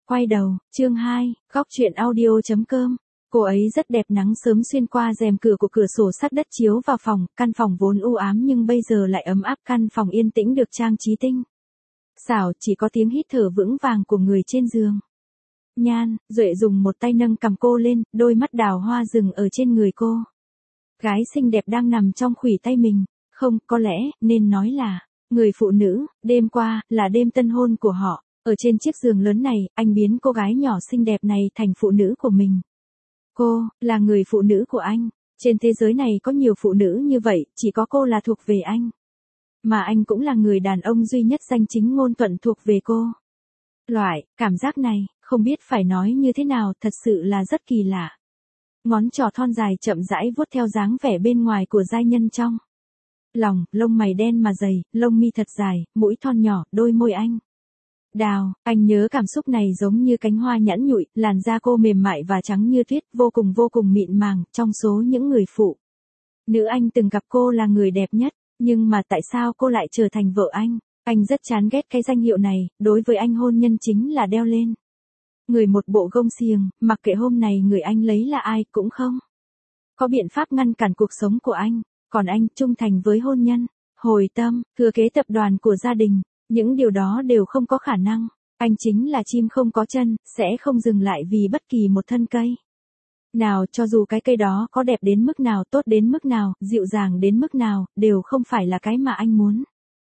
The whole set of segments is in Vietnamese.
Quay đầu, chương 2, góc chuyện audio.com. Cô ấy rất đẹp, nắng sớm xuyên qua rèm cửa của cửa sổ sắt đất chiếu vào phòng, căn phòng vốn u ám nhưng bây giờ lại ấm áp, căn phòng yên tĩnh được trang trí tinh xảo, chỉ có tiếng hít thở vững vàng của người trên giường. Nhan Duệ dùng một tay nâng cằm cô lên, đôi mắt đào hoa dừng ở trên người cô. Gái xinh đẹp đang nằm trong khuỷu tay mình, không, có lẽ, nên nói là, người phụ nữ, đêm qua, là đêm tân hôn của họ. Ở trên chiếc giường lớn này, anh biến cô gái nhỏ xinh đẹp này thành phụ nữ của mình. Cô, là người phụ nữ của anh. Trên thế giới này có nhiều phụ nữ như vậy, chỉ có cô là thuộc về anh. Mà anh cũng là người đàn ông duy nhất danh chính ngôn thuận thuộc về cô. Loại, cảm giác này, không biết phải nói như thế nào, thật sự là rất kỳ lạ. Ngón trỏ thon dài chậm rãi vuốt theo dáng vẻ bên ngoài của giai nhân trong lòng, lông mày đen mà dày, lông mi thật dài, mũi thon nhỏ, đôi môi anh đào, anh nhớ cảm xúc này giống như cánh hoa nhẵn nhụi, làn da cô mềm mại và trắng như tuyết, vô cùng mịn màng, trong số những người phụ nữ anh từng gặp cô là người đẹp nhất, nhưng mà tại sao cô lại trở thành vợ anh? Anh rất chán ghét cái danh hiệu này, đối với anh hôn nhân chính là đeo lên người một bộ gông xiềng, mặc kệ hôm này người anh lấy là ai cũng không có biện pháp ngăn cản cuộc sống của anh, còn anh trung thành với hôn nhân, hồi tâm, thừa kế tập đoàn của gia đình. Những điều đó đều không có khả năng. Anh chính là chim không có chân, sẽ không dừng lại vì bất kỳ một thân cây nào, cho dù cái cây đó có đẹp đến mức nào, tốt đến mức nào, dịu dàng đến mức nào, đều không phải là cái mà anh muốn.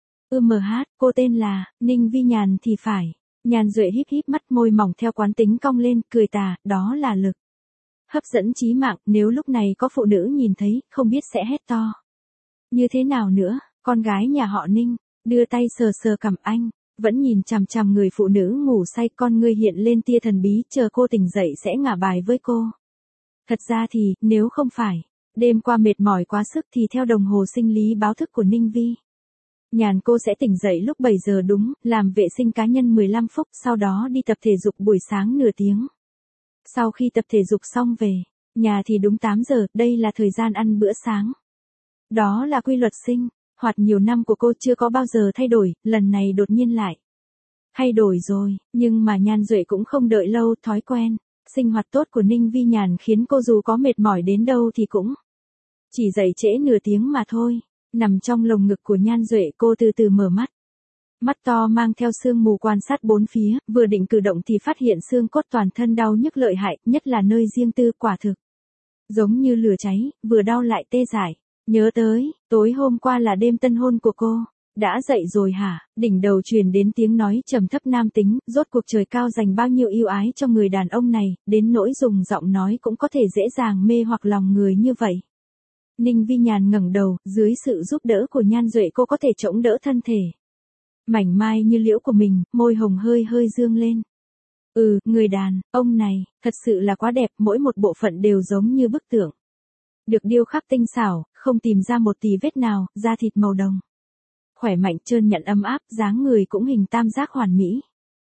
Cô tên là Ninh Vi Nhàn thì phải. Nhàn Duệ híp híp mắt, môi mỏng theo quán tính cong lên, cười tà, đó là lực hấp dẫn chí mạng, nếu lúc này có phụ nữ nhìn thấy, không biết sẽ hét to như thế nào nữa. Con gái nhà họ Ninh đưa tay sờ sờ cằm anh, vẫn nhìn chằm chằm người phụ nữ ngủ say, con ngươi hiện lên tia thần bí, chờ cô tỉnh dậy sẽ ngả bài với cô. Thật ra thì, nếu không phải, đêm qua mệt mỏi quá sức thì theo đồng hồ sinh lý báo thức của Ninh Vi Nhàn cô sẽ tỉnh dậy lúc 7 giờ đúng, làm vệ sinh cá nhân 15 phút, sau đó đi tập thể dục buổi sáng nửa tiếng. Sau khi tập thể dục xong về nhà thì đúng 8 giờ, đây là thời gian ăn bữa sáng. Đó là quy luật sinh hoạt nhiều năm của cô, chưa có bao giờ thay đổi, lần này đột nhiên lại thay đổi rồi, nhưng mà Nhan Duệ cũng không đợi lâu, thói quen sinh hoạt tốt của Ninh Vi Nhàn khiến cô dù có mệt mỏi đến đâu thì cũng chỉ dậy trễ nửa tiếng mà thôi. Nằm trong lồng ngực của Nhan Duệ, cô từ từ mở mắt. Mắt to mang theo sương mù quan sát bốn phía, vừa định cử động thì phát hiện xương cốt toàn thân đau nhức lợi hại, nhất là nơi riêng tư, quả thực giống như lửa cháy, vừa đau lại tê dại. Nhớ tới, tối hôm qua là đêm tân hôn của cô. Đã dậy rồi hả? Đỉnh đầu truyền đến tiếng nói trầm thấp nam tính, rốt cuộc trời cao dành bao nhiêu yêu ái cho người đàn ông này, đến nỗi dùng giọng nói cũng có thể dễ dàng mê hoặc lòng người như vậy. Ninh Vi Nhàn ngẩng đầu, dưới sự giúp đỡ của Nhan Duệ cô có thể chống đỡ thân thể mảnh mai như liễu của mình, môi hồng hơi dương lên. Người đàn ông này, thật sự là quá đẹp, mỗi một bộ phận đều giống như bức tượng được điêu khắc tinh xảo, không tìm ra một tì vết nào, da thịt màu đồng khỏe mạnh, trơn nhẵn ấm áp, dáng người cũng hình tam giác hoàn mỹ.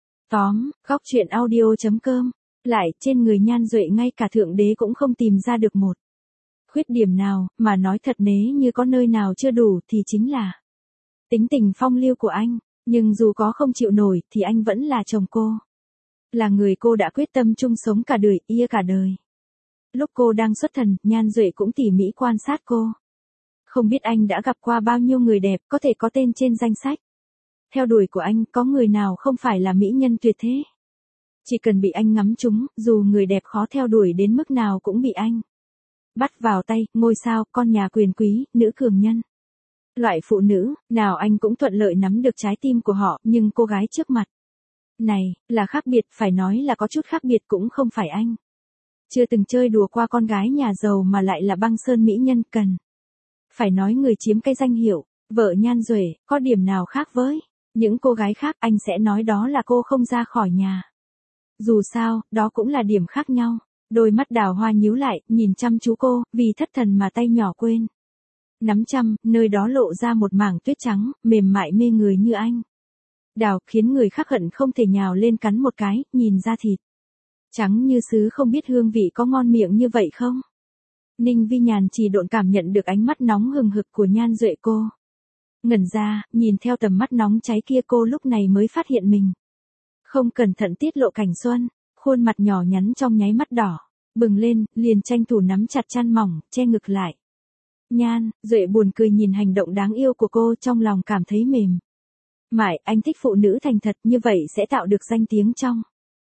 Góc chuyện audio.com. Lại, trên người Nhan Duệ ngay cả thượng đế cũng không tìm ra được một khuyết điểm nào, mà nói thật nếu như có nơi nào chưa đủ thì chính là tính tình phong lưu của anh, nhưng dù có không chịu nổi thì anh vẫn là chồng cô. Là người cô đã quyết tâm chung sống cả đời, cả đời. Lúc cô đang xuất thần, Nhan Duệ cũng tỉ mỉ quan sát cô. Không biết anh đã gặp qua bao nhiêu người đẹp có thể có tên trên danh sách theo đuổi của anh, có người nào không phải là mỹ nhân tuyệt thế. Chỉ cần bị anh ngắm trúng, dù người đẹp khó theo đuổi đến mức nào cũng bị anh bắt vào tay, ngôi sao, con nhà quyền quý, nữ cường nhân. Loại phụ nữ nào anh cũng thuận lợi nắm được trái tim của họ, nhưng cô gái trước mặt này là khác biệt, phải nói là có chút khác biệt cũng không phải anh chưa từng chơi đùa qua con gái nhà giàu mà lại là băng sơn mỹ nhân, cần phải nói người chiếm cái danh hiệu vợ Nhan Duệ có điểm nào khác với những cô gái khác, anh sẽ nói đó là cô không ra khỏi nhà. Dù sao, đó cũng là điểm khác nhau. Đôi mắt đào hoa nhíu lại, nhìn chăm chú cô, vì thất thần mà tay nhỏ quên nắm chăm, nơi đó lộ ra một mảng tuyết trắng, mềm mại mê người như anh đào, khiến người khác hận không thể nhào lên cắn một cái, nhìn ra thịt trắng như sứ, không biết hương vị có ngon miệng như vậy không? Ninh Vi Nhàn chỉ độn cảm nhận được ánh mắt nóng hừng hực của Nhan Duệ, cô ngẩn ra, nhìn theo tầm mắt nóng cháy kia, cô lúc này mới phát hiện mình Không cẩn thận tiết lộ cảnh xuân, khuôn mặt nhỏ nhắn trong nháy mắt đỏ, bừng lên, liền tranh thủ nắm chặt chăn mỏng, che ngực lại. Nhan, Duệ buồn cười nhìn hành động đáng yêu của cô, trong lòng cảm thấy mềm mại. Anh thích phụ nữ thành thật, như vậy sẽ tạo được danh tiếng trong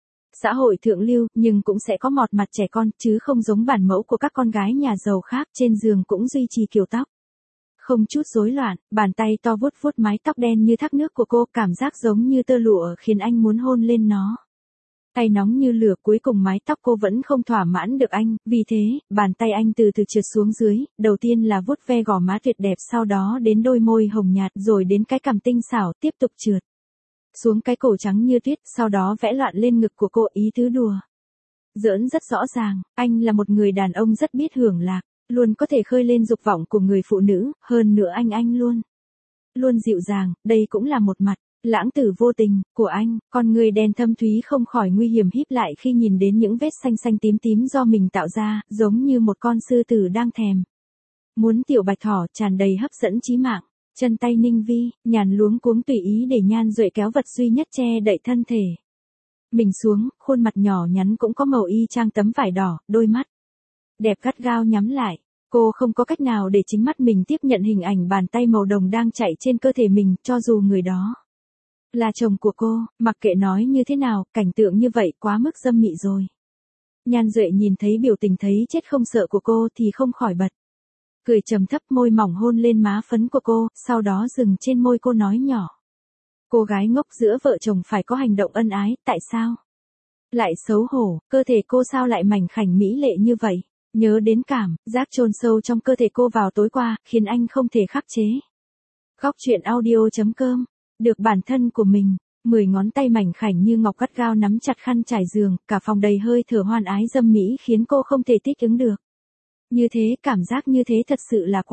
xã hội thượng lưu, nhưng cũng sẽ có mọt mặt trẻ con, chứ không giống bản mẫu của các con gái nhà giàu khác. Trên giường cũng duy trì kiểu tóc không chút rối loạn, bàn tay to vuốt vuốt mái tóc đen như thác nước của cô, cảm giác giống như tơ lụa khiến anh muốn hôn lên nó. Tay nóng như lửa, cuối cùng mái tóc cô vẫn không thỏa mãn được anh, vì thế, bàn tay anh từ từ trượt xuống dưới, đầu tiên là vuốt ve gò má tuyệt đẹp, sau đó đến đôi môi hồng nhạt, rồi đến cái cằm tinh xảo, tiếp tục trượt xuống cái cổ trắng như tuyết, sau đó vẽ loạn lên ngực của cô, ý tứ đùa giỡn rất rõ ràng. Anh là một người đàn ông rất biết hưởng lạc, luôn có thể khơi lên dục vọng của người phụ nữ, hơn nữa anh luôn dịu dàng, đây cũng là một mặt lãng tử vô tình của anh. Con người đen thâm thúy không khỏi nguy hiểm híp lại khi nhìn đến những vết xanh xanh tím tím do mình tạo ra, giống như một con sư tử đang thèm muốn tiểu bạch thỏ, tràn đầy hấp dẫn chí mạng. Chân tay Ninh Vi nhàn luống cuống tùy ý để Nhan Duệ kéo vật duy nhất che đậy thân thể mình xuống, khuôn mặt nhỏ nhắn cũng có màu y chang tấm vải đỏ, đôi mắt đẹp gắt gao nhắm lại. Cô không có cách nào để chính mắt mình tiếp nhận hình ảnh bàn tay màu đồng đang chạy trên cơ thể mình, cho dù người đó là chồng của cô. Mặc kệ nói như thế nào, cảnh tượng như vậy quá mức dâm mị rồi. Nhan Duệ nhìn thấy biểu tình thấy chết không sợ của cô thì không khỏi bật cười trầm thấp, môi mỏng hôn lên má phấn của cô, sau đó dừng trên môi cô nói nhỏ. Cô gái ngốc, giữa vợ chồng phải có hành động ân ái, tại sao lại xấu hổ? Cơ thể cô sao lại mảnh khảnh mỹ lệ như vậy? Nhớ đến cảm giác chôn sâu trong cơ thể cô vào tối qua, khiến anh không thể khắc chế. Góc truyện audio.com. Được bản thân của mình, 10 ngón tay mảnh khảnh như ngọc gắt gao nắm chặt khăn trải giường, cả phòng đầy hơi thở hoan ái dâm mỹ khiến cô không thể thích ứng được. Như thế, cảm giác như thế thật sự là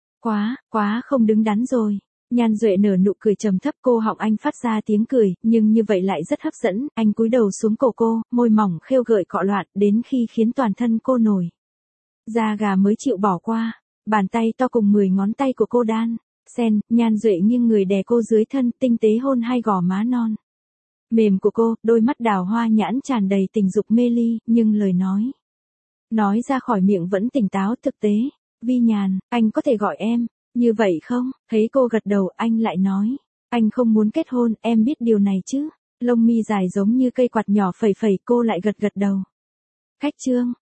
quá không đứng đắn rồi. Nhan Duệ nở nụ cười trầm thấp, cô họng anh phát ra tiếng cười, nhưng như vậy lại rất hấp dẫn. Anh cúi đầu xuống cổ cô, môi mỏng khêu gợi cọ loạn, đến khi khiến toàn thân cô nổi da gà mới chịu bỏ qua. Bàn tay to cùng 10 ngón tay của cô đan xen, Nhan Duệ nghiêng người đè cô dưới thân, tinh tế hôn hai gò má non mềm của cô, đôi mắt đào hoa nhãn tràn đầy tình dục mê ly, nhưng lời nói ra khỏi miệng vẫn tỉnh táo thực tế. Vi Nhàn, anh có thể gọi em như vậy không? Thấy cô gật đầu, anh lại nói, anh không muốn kết hôn, em biết điều này chứ? Lông mi dài giống như cây quạt nhỏ phẩy phẩy, cô lại gật đầu. Khách trương,